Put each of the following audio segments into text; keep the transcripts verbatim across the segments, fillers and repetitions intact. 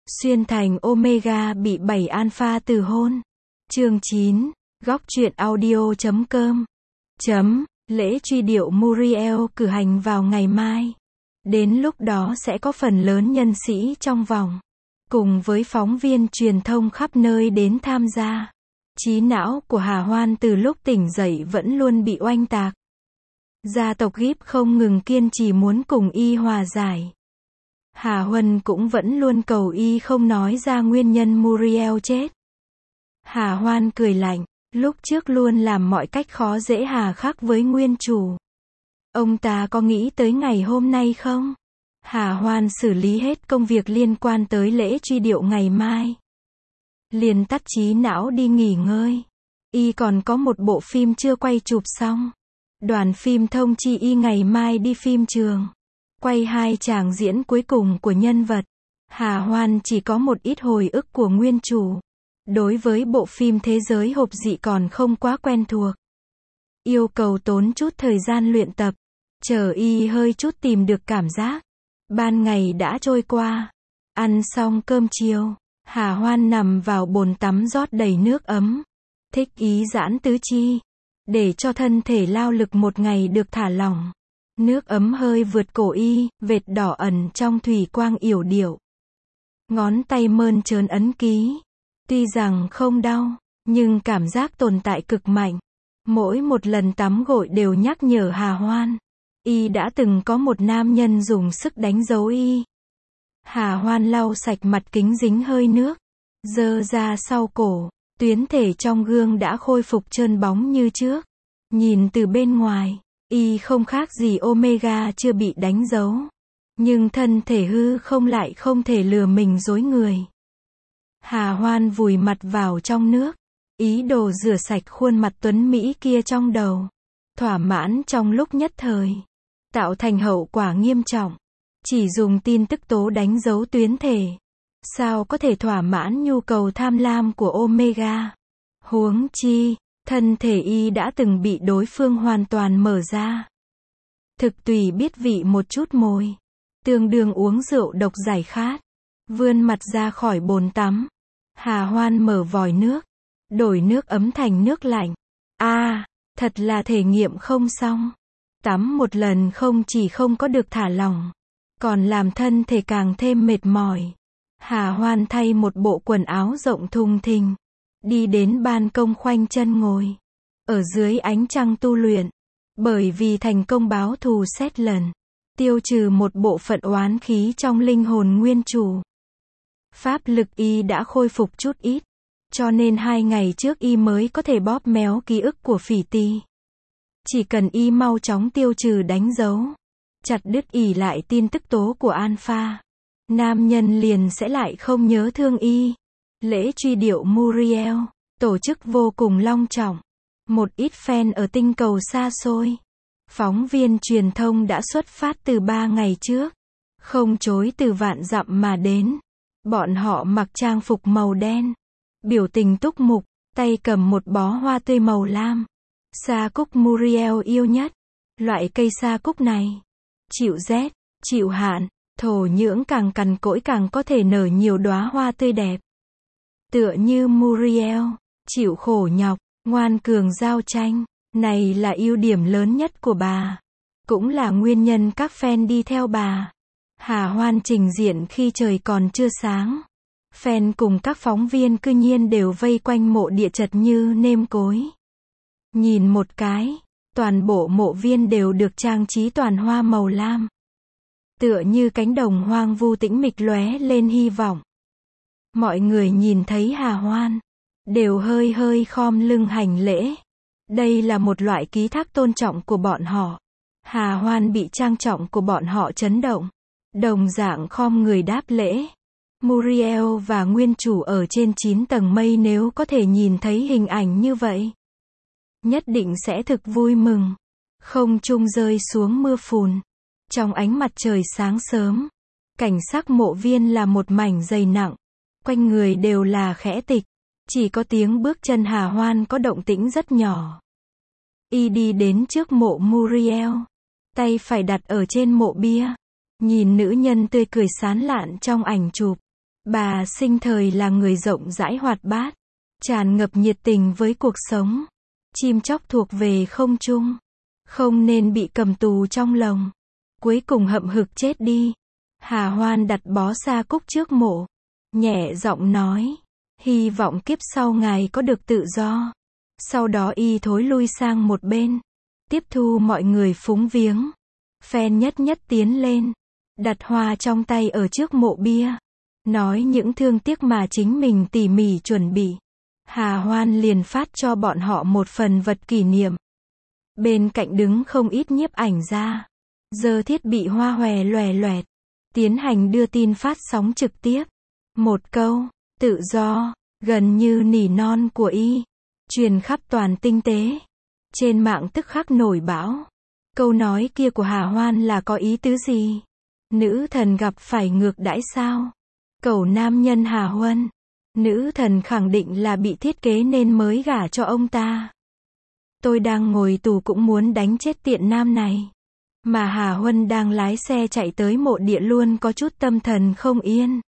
Xuyên thành Omega bị bảy alpha từ hôn. Chương chín. Góc truyện audio chấm com. Chấm. Lễ truy điệu Muriel cử hành vào ngày mai. Đến lúc đó sẽ có phần lớn nhân sĩ trong vòng, cùng với phóng viên truyền thông khắp nơi đến tham gia. Trí não của Hà Hoan từ lúc tỉnh dậy vẫn luôn bị oanh tạc. Gia tộc Gibb không ngừng kiên trì muốn cùng y hòa giải. Hà Huân cũng vẫn luôn cầu y không nói ra nguyên nhân Muriel chết. Hà Hoan cười lạnh, lúc trước luôn làm mọi cách khó dễ hà khắc với nguyên chủ. Ông ta có nghĩ tới ngày hôm nay không? Hà Hoan xử lý hết công việc liên quan tới lễ truy điệu ngày mai, liền tắt trí não đi nghỉ ngơi. Y còn có một bộ phim chưa quay chụp xong. Đoàn phim thông chi y ngày mai đi phim trường, quay hai tràng diễn cuối cùng của nhân vật. Hà Hoan chỉ có một ít hồi ức của nguyên chủ. Đối với bộ phim thế giới hộp dị còn không quá quen thuộc. Yêu cầu tốn chút thời gian luyện tập, chờ y hơi chút tìm được cảm giác. Ban ngày đã trôi qua. Ăn xong cơm chiều, Hà Hoan nằm vào bồn tắm rót đầy nước ấm. Thích ý giãn tứ chi, để cho thân thể lao lực một ngày được thả lỏng. Nước ấm hơi vượt cổ y, vệt đỏ ẩn trong thủy quang yểu điệu. Ngón tay mơn trớn ấn ký. Tuy rằng không đau, nhưng cảm giác tồn tại cực mạnh. Mỗi một lần tắm gội đều nhắc nhở Hà Hoan, y đã từng có một nam nhân dùng sức đánh dấu y. Hà Hoan lau sạch mặt kính dính hơi nước, giơ ra sau cổ, tuyến thể trong gương đã khôi phục trơn bóng như trước. Nhìn từ bên ngoài, y không khác gì Omega chưa bị đánh dấu. Nhưng thân thể hư không lại không thể lừa mình dối người. Hà Hoan vùi mặt vào trong nước, ý đồ rửa sạch khuôn mặt tuấn Mỹ kia trong đầu. Thỏa mãn trong lúc nhất thời, tạo thành hậu quả nghiêm trọng. Chỉ dùng tin tức tố đánh dấu tuyến thể, sao có thể thỏa mãn nhu cầu tham lam của Omega. Huống chi, thân thể y đã từng bị đối phương hoàn toàn mở ra. Thực tùy biết vị một chút mồi, tương đương uống rượu độc giải khát. Vươn mặt ra khỏi bồn tắm, Hà Hoan mở vòi nước, đổi nước ấm thành nước lạnh. A, à, thật là thể nghiệm không xong. Tắm một lần không chỉ không có được thả lỏng, còn làm thân thể càng thêm mệt mỏi. Hà Hoan thay một bộ quần áo rộng thùng thình, đi đến ban công khoanh chân ngồi, ở dưới ánh trăng tu luyện. Bởi vì thành công báo thù xét lần, tiêu trừ một bộ phận oán khí trong linh hồn nguyên chủ. Pháp lực y đã khôi phục chút ít, cho nên hai ngày trước y mới có thể bóp méo ký ức của Phỉ Tì. Chỉ cần y mau chóng tiêu trừ đánh dấu, chặt đứt ỉ lại tin tức tố của Alpha, nam nhân liền sẽ lại không nhớ thương y. Lễ truy điệu Muriel, tổ chức vô cùng long trọng. Một ít fan ở tinh cầu xa xôi, phóng viên truyền thông đã xuất phát từ ba ngày trước, không chối từ vạn dặm mà đến. Bọn họ mặc trang phục màu đen, biểu tình túc mục, tay cầm một bó hoa tươi màu lam. Sa cúc Muriel yêu nhất. Loại cây sa cúc này, chịu rét, chịu hạn, thổ nhưỡng càng cằn cỗi càng có thể nở nhiều đóa hoa tươi đẹp. Tựa như Muriel, chịu khổ nhọc, ngoan cường giao tranh. Này là ưu điểm lớn nhất của bà, cũng là nguyên nhân các fan đi theo bà. Hà Hoan trình diện khi trời còn chưa sáng. Fan cùng các phóng viên cư nhiên đều vây quanh mộ địa chật như nêm cối. Nhìn một cái, toàn bộ mộ viên đều được trang trí toàn hoa màu lam. Tựa như cánh đồng hoang vu tĩnh mịch lóe lên hy vọng. Mọi người nhìn thấy Hà Hoan, đều hơi hơi khom lưng hành lễ. Đây là một loại ký thác tôn trọng của bọn họ. Hà Hoan bị trang trọng của bọn họ chấn động, đồng dạng khom người đáp lễ. Muriel và nguyên chủ ở trên chín tầng mây nếu có thể nhìn thấy hình ảnh như vậy, nhất định sẽ thực vui mừng. Không trung rơi xuống mưa phùn. Trong ánh mặt trời sáng sớm, cảnh sắc mộ viên là một mảnh dày nặng. Quanh người đều là khẽ tịch. Chỉ có tiếng bước chân Hà Hoan có động tĩnh rất nhỏ. Y đi đến trước mộ Muriel, tay phải đặt ở trên mộ bia, nhìn nữ nhân tươi cười sán lạn trong ảnh chụp. Bà sinh thời là người rộng rãi hoạt bát, tràn ngập nhiệt tình với cuộc sống. Chim chóc thuộc về không trung, không nên bị cầm tù trong lồng. Cuối cùng hậm hực chết đi. Hà Hoan đặt bó sa cúc trước mộ, nhẹ giọng nói, hy vọng kiếp sau ngài có được tự do. Sau đó y thối lui sang một bên, tiếp thu mọi người phúng viếng. Phen nhất nhất tiến lên, đặt hoa trong tay ở trước mộ bia, nói những thương tiếc mà chính mình tỉ mỉ chuẩn bị. Hà Hoan liền phát cho bọn họ một phần vật kỷ niệm. Bên cạnh đứng không ít nhiếp ảnh gia, giơ thiết bị hoa hòe loè loẹt, tiến hành đưa tin phát sóng trực tiếp. Một câu, tự do, gần như nỉ non của y, truyền khắp toàn tinh tế. Trên mạng tức khắc nổi bão. Câu nói kia của Hà Hoan là có ý tứ gì? Nữ thần gặp phải ngược đãi sao? Cẩu nam nhân Hà Huân. Nữ thần khẳng định là bị thiết kế nên mới gả cho ông ta. Tôi đang ngồi tù cũng muốn đánh chết tiện nam này. Mà Hà Huân đang lái xe chạy tới mộ địa luôn có chút tâm thần không yên.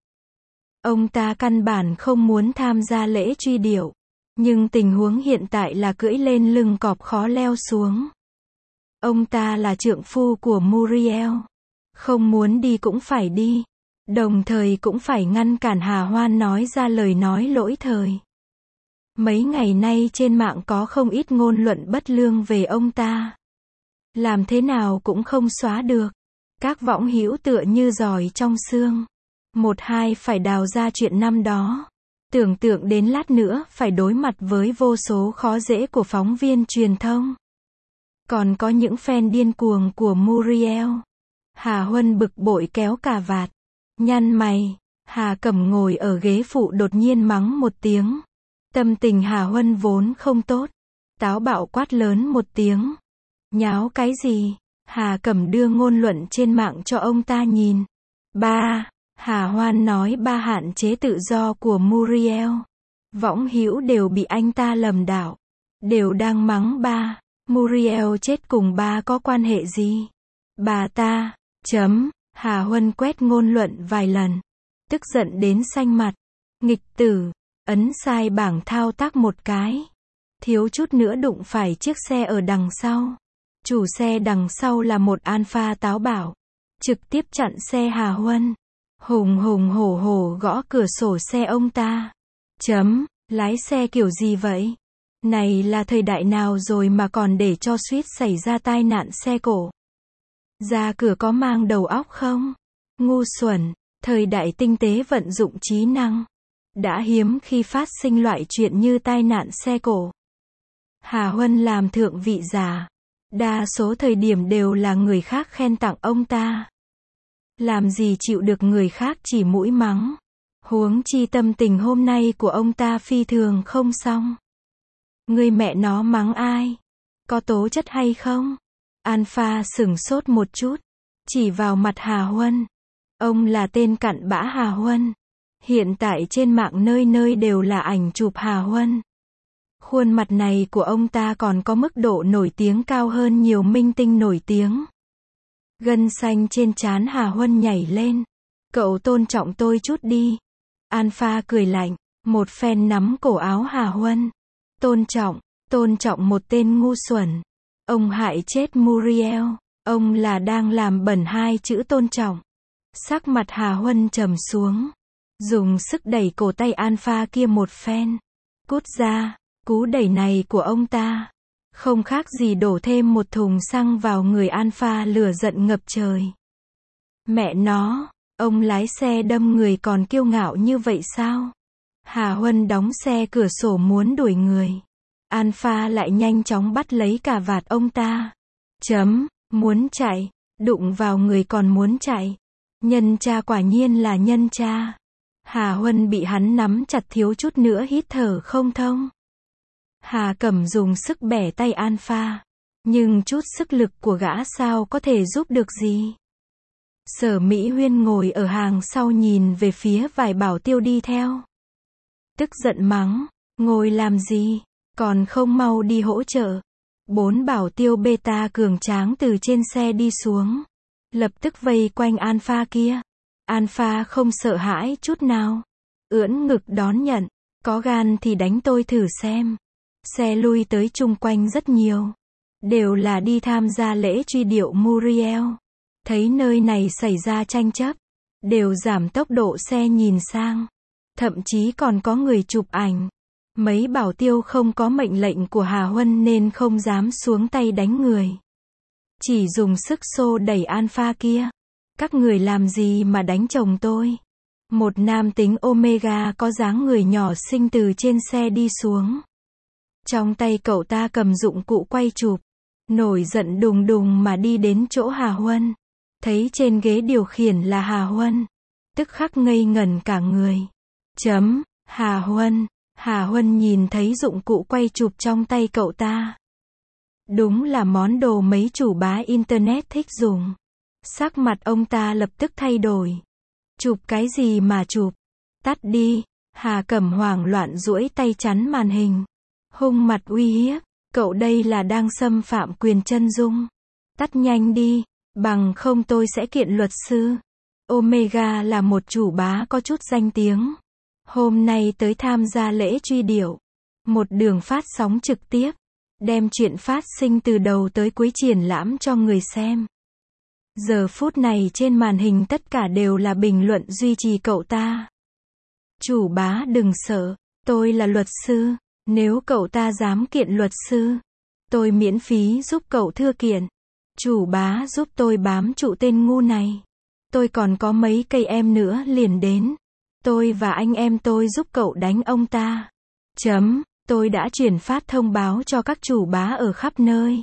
Ông ta căn bản không muốn tham gia lễ truy điệu. Nhưng tình huống hiện tại là cưỡi lên lưng cọp khó leo xuống. Ông ta là trượng phu của Muriel. Không muốn đi cũng phải đi. Đồng thời cũng phải ngăn cản Hà Hoan nói ra lời nói lỗi thời. Mấy ngày nay trên mạng có không ít ngôn luận bất lương về ông ta. Làm thế nào cũng không xóa được. Các võng hữu tựa như giỏi trong xương. Một hai phải đào ra chuyện năm đó. Tưởng tượng đến lát nữa phải đối mặt với vô số khó dễ của phóng viên truyền thông. Còn có những fan điên cuồng của Muriel. Hà Huân bực bội kéo cà vạt, nhăn mày. Hà Cẩm ngồi ở ghế phụ đột nhiên mắng một tiếng. Tâm tình Hà Huân vốn không tốt. Táo bạo quát lớn một tiếng. Nháo cái gì? Hà Cẩm đưa ngôn luận trên mạng cho ông ta nhìn. Ba. Hà Hoan nói ba hạn chế tự do của Muriel. Võng hữu đều bị anh ta lầm đạo. Đều đang mắng ba. Muriel chết cùng ba có quan hệ gì? Bà ta. Chấm. Hà Huân quét ngôn luận vài lần. Tức giận đến xanh mặt. Nghịch tử. Ấn sai bảng thao tác một cái. Thiếu chút nữa đụng phải chiếc xe ở đằng sau. Chủ xe đằng sau là một alpha táo bạo. Trực tiếp chặn xe Hà Huân. Hùng hùng hổ hổ gõ cửa sổ xe ông ta. Chấm. Lái xe kiểu gì vậy? Này là thời đại nào rồi mà còn để cho suýt xảy ra tai nạn xe cộ? Ra cửa có mang đầu óc không? Ngu xuẩn. Thời đại tinh tế vận dụng trí năng. Đã hiếm khi phát sinh loại chuyện như tai nạn xe cộ. Hà Huân làm thượng vị giả. Đa số thời điểm đều là người khác khen tặng ông ta. Làm gì chịu được người khác chỉ mũi mắng. Huống chi tâm tình hôm nay của ông ta phi thường không xong. Người mẹ nó mắng ai? Có tố chất hay không? Alpha sửng sốt một chút. Chỉ vào mặt Hà Huân. Ông là tên cặn bã Hà Huân. Hiện tại trên mạng nơi nơi đều là ảnh chụp Hà Huân. Khuôn mặt này của ông ta còn có mức độ nổi tiếng cao hơn nhiều minh tinh nổi tiếng. Gân xanh trên trán Hà Huân nhảy lên. Cậu tôn trọng tôi chút đi. Alpha cười lạnh. Một phen nắm cổ áo Hà Huân. Tôn trọng, tôn trọng một tên ngu xuẩn. Ông hại chết Muriel. Ông là đang làm bẩn hai chữ tôn trọng. Sắc mặt Hà Huân trầm xuống. Dùng sức đẩy cổ tay Alpha kia một phen. Cút ra. Cú đẩy này của ông ta không khác gì đổ thêm một thùng xăng vào người Alpha lửa giận ngập trời. Mẹ nó, ông lái xe đâm người còn kiêu ngạo như vậy sao? Hà Huân đóng xe cửa sổ muốn đuổi người. Alpha lại nhanh chóng bắt lấy cà vạt ông ta. Chấm, muốn chạy, đụng vào người còn muốn chạy. Nhân cha quả nhiên là nhân cha. Hà Huân bị hắn nắm chặt thiếu chút nữa hít thở không thông. Hà Cẩm dùng sức bẻ tay Alpha. Nhưng chút sức lực của gã sao có thể giúp được gì? Sở Mỹ Huyên ngồi ở hàng sau nhìn về phía vài bảo tiêu đi theo. Tức giận mắng. Ngồi làm gì? Còn không mau đi hỗ trợ. Bốn bảo tiêu beta cường tráng từ trên xe đi xuống. Lập tức vây quanh Alpha kia. Alpha không sợ hãi chút nào. Ưỡn ngực đón nhận. Có gan thì đánh tôi thử xem. Xe lui tới chung quanh rất nhiều. Đều là đi tham gia lễ truy điệu Muriel. Thấy nơi này xảy ra tranh chấp. Đều giảm tốc độ xe nhìn sang. Thậm chí còn có người chụp ảnh. Mấy bảo tiêu không có mệnh lệnh của Hà Huân nên không dám xuống tay đánh người. Chỉ dùng sức xô đẩy Alpha kia. Các người làm gì mà đánh chồng tôi? Một nam tính Omega có dáng người nhỏ xinh từ trên xe đi xuống. Trong tay cậu ta cầm dụng cụ quay chụp. Nổi giận đùng đùng mà đi đến chỗ Hà Huân. Thấy trên ghế điều khiển là Hà Huân. Tức khắc ngây ngẩn cả người. Chấm, Hà Huân. Hà Huân nhìn thấy dụng cụ quay chụp trong tay cậu ta. Đúng là món đồ mấy chủ bá internet thích dùng. Sắc mặt ông ta lập tức thay đổi. Chụp cái gì mà chụp? Tắt đi. Hà Cẩm hoảng loạn duỗi tay chắn màn hình. Hung mặt uy hiếp. Cậu đây là đang xâm phạm quyền chân dung. Tắt nhanh đi. Bằng không tôi sẽ kiện luật sư. Omega là một chủ bá có chút danh tiếng. Hôm nay tới tham gia lễ truy điệu. Một đường phát sóng trực tiếp. Đem chuyện phát sinh từ đầu tới cuối triển lãm cho người xem. Giờ phút này trên màn hình tất cả đều là bình luận duy trì cậu ta. Chủ bá đừng sợ, tôi là luật sư. Nếu cậu ta dám kiện luật sư, tôi miễn phí giúp cậu thưa kiện. Chủ bá giúp tôi bám trụ tên ngu này. Tôi còn có mấy cây em nữa liền đến. Tôi và anh em tôi giúp cậu đánh ông ta. Chấm, tôi đã chuyển phát thông báo cho các chủ bá ở khắp nơi.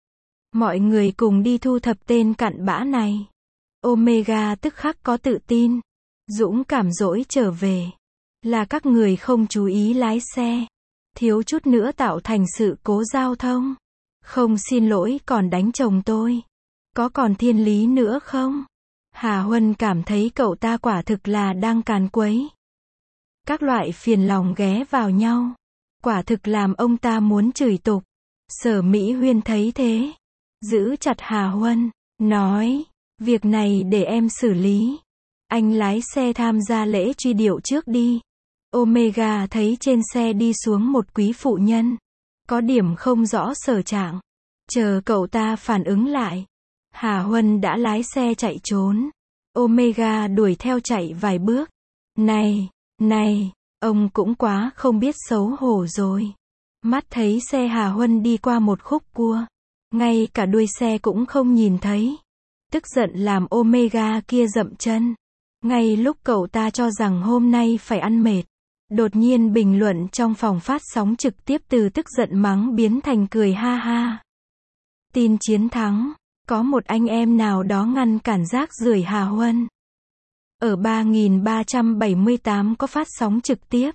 Mọi người cùng đi thu thập tên cặn bã này. Omega tức khắc có tự tin. Dũng cảm dỗi trở về. Là các người không chú ý lái xe. Thiếu chút nữa tạo thành sự cố giao thông. Không xin lỗi còn đánh chồng tôi. Có còn thiên lý nữa không? Hà Huân cảm thấy cậu ta quả thực là đang càn quấy. Các loại phiền lòng ghé vào nhau. Quả thực làm ông ta muốn chửi tục. Sở Mỹ Huyên thấy thế. Giữ chặt Hà Huân. Nói. Việc này để em xử lý. Anh lái xe tham gia lễ truy điệu trước đi. Omega thấy trên xe đi xuống một quý phụ nhân. Có điểm không rõ sở trạng. Chờ cậu ta phản ứng lại. Hà Huân đã lái xe chạy trốn. Omega đuổi theo chạy vài bước. Này, này, ông cũng quá không biết xấu hổ rồi. Mắt thấy xe Hà Huân đi qua một khúc cua. Ngay cả đuôi xe cũng không nhìn thấy. Tức giận làm Omega kia dậm chân. Ngay lúc cậu ta cho rằng hôm nay phải ăn mệt. Đột nhiên bình luận trong phòng phát sóng trực tiếp từ tức giận mắng biến thành cười ha ha. Tin chiến thắng. Có một anh em nào đó ngăn cản rác rưởi Hà Huân. Ở ba nghìn ba trăm bảy mươi tám có phát sóng trực tiếp.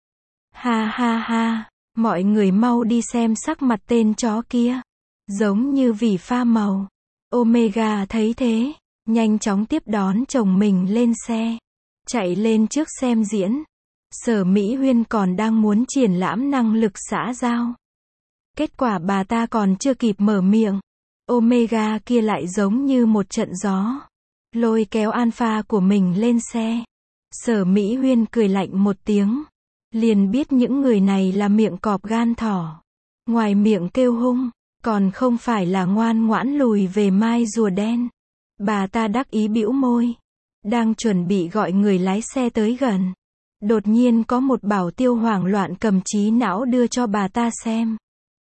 Ha ha ha. Mọi người mau đi xem sắc mặt tên chó kia. Giống như vì pha màu. Omega thấy thế. Nhanh chóng tiếp đón chồng mình lên xe. Chạy lên trước xem diễn. Sở Mỹ Huyên còn đang muốn triển lãm năng lực xã giao. Kết quả bà ta còn chưa kịp mở miệng. Omega kia lại giống như một trận gió. Lôi kéo Alpha của mình lên xe. Sở Mỹ Huyên cười lạnh một tiếng. Liền biết những người này là miệng cọp gan thỏ. Ngoài miệng kêu hung, còn không phải là ngoan ngoãn lùi về mai rùa đen. Bà ta đắc ý bĩu môi. Đang chuẩn bị gọi người lái xe tới gần. Đột nhiên có một bảo tiêu hoảng loạn cầm trí não đưa cho bà ta xem.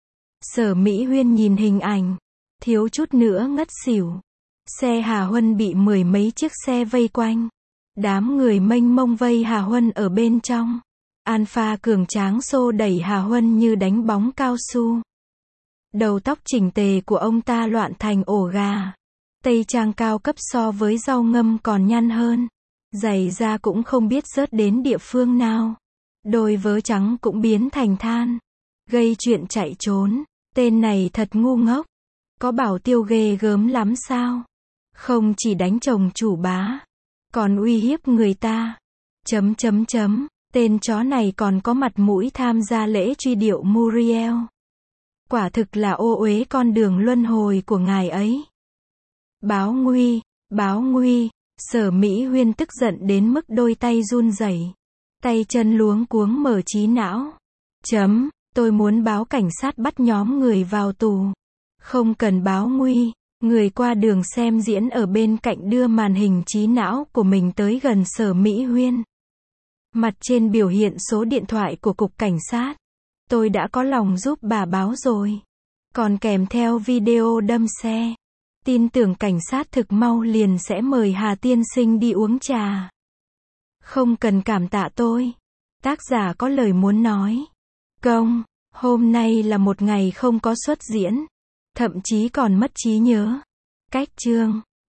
Sở Mỹ Huyên nhìn hình ảnh. Thiếu chút nữa ngất xỉu. Xe Hà Huân bị mười mấy chiếc xe vây quanh. Đám người mênh mông vây Hà Huân ở bên trong. Alpha cường tráng xô đẩy Hà Huân như đánh bóng cao su. Đầu tóc chỉnh tề của ông ta loạn thành ổ gà. Tây trang cao cấp so với rau ngâm còn nhăn hơn. Giày da cũng không biết rớt đến địa phương nào. Đôi vớ trắng cũng biến thành than. Gây chuyện chạy trốn. Tên này thật ngu ngốc. Có bảo tiêu ghê gớm lắm sao? Không chỉ đánh chồng chủ bá. Còn uy hiếp người ta. Chấm chấm chấm. Tên chó này còn có mặt mũi tham gia lễ truy điệu Muriel. Quả thực là ô uế con đường luân hồi của ngài ấy. Báo nguy, báo nguy. Sở Mỹ Huyên tức giận đến mức đôi tay run rẩy, tay chân luống cuống mở trí não. Chấm, tôi muốn báo cảnh sát bắt nhóm người vào tù. Không cần báo nguy. Người qua đường xem diễn ở bên cạnh đưa màn hình trí não của mình tới gần Sở Mỹ Huyên. Mặt trên biểu hiện số điện thoại của cục cảnh sát. Tôi đã có lòng giúp bà báo rồi. Còn kèm theo video đâm xe. Tin tưởng cảnh sát thực mau liền sẽ mời Hà tiên sinh đi uống trà. Không cần cảm tạ tôi. Tác giả có lời muốn nói. Công, hôm nay là một ngày không có xuất diễn. Thậm chí còn mất trí nhớ. Cách chương.